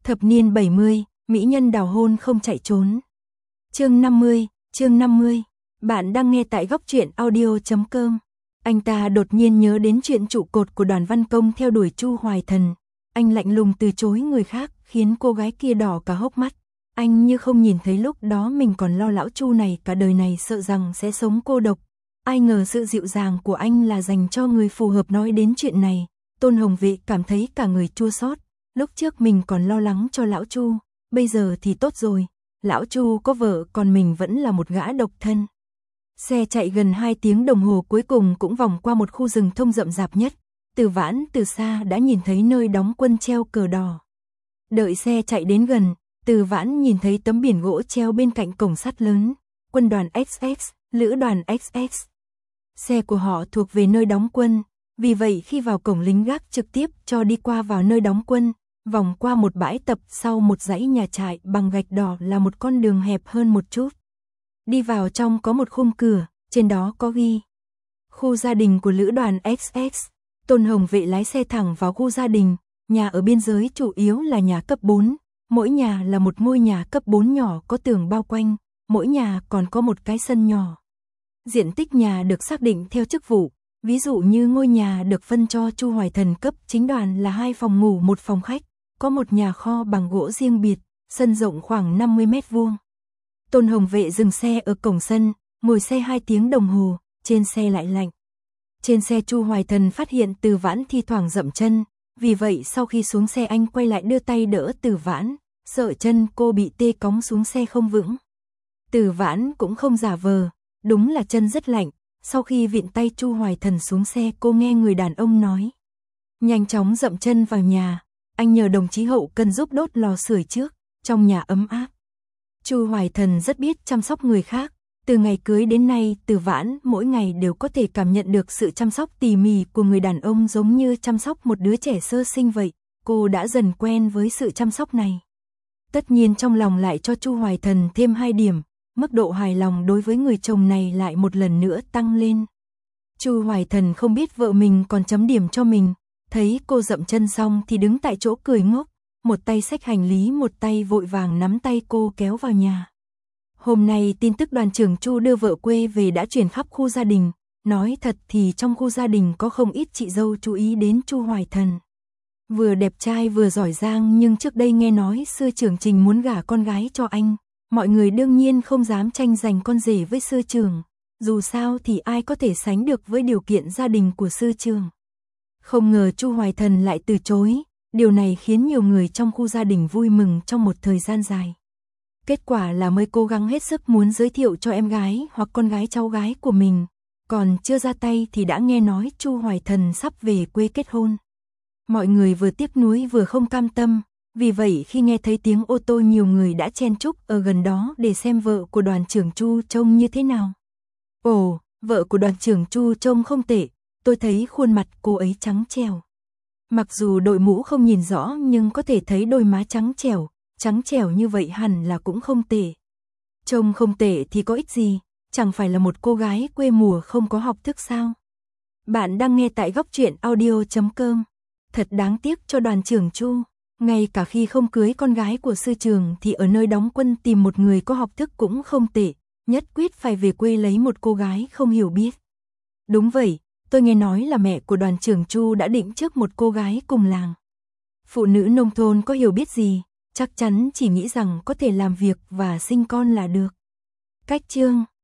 Thập niên 70, mỹ nhân đào hôn không chạy trốn. Chương 50, bạn đang nghe tại góc truyện audio.com. Anh ta đột nhiên nhớ đến chuyện trụ cột của Đoàn Văn Công theo đuổi Chu Hoài Thần. Anh lạnh lùng từ chối người khác, khiến cô gái kia đỏ cả hốc mắt. Anh như không nhìn thấy lúc đó mình còn lo lão Chu này cả đời này sợ rằng sẽ sống cô độc. Ai ngờ sự dịu dàng của anh là dành cho người phù hợp. Nói đến chuyện này, Tôn Hồng Vệ cảm thấy cả người chua xót. Lúc trước mình còn lo lắng cho lão Chu, bây giờ thì tốt rồi. Lão Chu có vợ còn mình vẫn là một gã độc thân. Xe chạy gần 2 tiếng đồng hồ cuối cùng cũng vòng qua một khu rừng thông rậm rạp nhất. Từ Vãn từ xa đã nhìn thấy nơi đóng quân treo cờ đỏ. Đợi xe chạy đến gần, Từ Vãn nhìn thấy tấm biển gỗ treo bên cạnh cổng sắt lớn. Quân đoàn XX, lữ đoàn XX. Xe của họ thuộc về nơi đóng quân, vì vậy khi vào cổng lính gác trực tiếp cho đi qua vào nơi đóng quân, vòng qua một bãi tập sau một dãy nhà trại bằng gạch đỏ là một con đường hẹp hơn một chút. Đi vào trong có một khung cửa, trên đó có ghi khu gia đình của lữ đoàn XX. Tôn Hồng Vệ lái xe thẳng vào khu gia đình, nhà ở biên giới chủ yếu là nhà cấp 4, mỗi nhà là một ngôi nhà cấp 4 nhỏ có tường bao quanh, mỗi nhà còn có một cái sân nhỏ. Diện tích nhà được xác định theo chức vụ, ví dụ như ngôi nhà được phân cho Chu Hoài Thần cấp chính đoàn là 2 phòng ngủ 1 phòng khách, có một nhà kho bằng gỗ riêng biệt, sân rộng khoảng 50 mét vuông. Tôn Hồng Vệ dừng xe ở cổng sân, ngồi xe 2 tiếng đồng hồ, trên xe lại lạnh. Trên xe Chu Hoài Thần phát hiện Từ Vãn thi thoảng dậm chân, vì vậy sau khi xuống xe anh quay lại đưa tay đỡ Từ Vãn, sợ chân cô bị tê cóng xuống xe không vững. Từ Vãn cũng không giả vờ, đúng là chân rất lạnh. Sau khi vịn tay Chu Hoài Thần xuống xe, cô nghe người đàn ông nói: nhanh chóng dậm chân vào nhà, anh nhờ đồng chí hậu cần giúp đốt lò sưởi trước, trong nhà ấm áp. Chu Hoài Thần rất biết chăm sóc người khác, từ ngày cưới đến nay Từ Vãn mỗi ngày đều có thể cảm nhận được sự chăm sóc tỉ mỉ của người đàn ông giống như chăm sóc một đứa trẻ sơ sinh vậy. Cô đã dần quen với sự chăm sóc này. Tất nhiên trong lòng lại cho Chu Hoài Thần thêm 2 điểm, mức độ hài lòng đối với người chồng này lại một lần nữa tăng lên. Chu Hoài Thần không biết vợ mình còn chấm điểm cho mình, thấy cô dậm chân xong thì đứng tại chỗ cười ngốc, một tay xách hành lý một tay vội vàng nắm tay cô kéo vào nhà. Hôm nay tin tức đoàn trưởng Chu đưa vợ quê về đã truyền khắp khu gia đình, nói thật thì trong khu gia đình có không ít chị dâu chú ý đến Chu Hoài Thần. Vừa đẹp trai vừa giỏi giang, nhưng trước đây nghe nói sư trưởng Trình muốn gả con gái cho anh. Mọi người đương nhiên không dám tranh giành con rể với sư trưởng, dù sao thì ai có thể sánh được với điều kiện gia đình của sư trưởng. Không ngờ Chu Hoài Thần lại từ chối, điều này khiến nhiều người trong khu gia đình vui mừng trong một thời gian dài. Kết quả là mới cố gắng hết sức muốn giới thiệu cho em gái hoặc con gái cháu gái của mình, còn chưa ra tay thì đã nghe nói Chu Hoài Thần sắp về quê kết hôn. Mọi người vừa tiếc nuối vừa không cam tâm. Vì vậy khi nghe thấy tiếng ô tô nhiều người đã chen chúc ở gần đó để xem vợ của đoàn trưởng Chu trông như thế nào. Ồ, vợ của đoàn trưởng Chu trông không tệ, tôi thấy khuôn mặt cô ấy trắng trẻo. Mặc dù đội mũ không nhìn rõ nhưng có thể thấy đôi má trắng trẻo như vậy hẳn là cũng không tệ. Trông không tệ thì có ích gì, chẳng phải là một cô gái quê mùa không có học thức sao. Bạn đang nghe tại góc truyện audio.com. Thật đáng tiếc cho đoàn trưởng Chu. Ngay cả khi không cưới con gái của sư trưởng thì ở nơi đóng quân tìm một người có học thức cũng không tệ, nhất quyết phải về quê lấy một cô gái không hiểu biết. Đúng vậy, tôi nghe nói là mẹ của đoàn trưởng Chu đã định trước một cô gái cùng làng. Phụ nữ nông thôn có hiểu biết gì, chắc chắn chỉ nghĩ rằng có thể làm việc và sinh con là được. Cách chương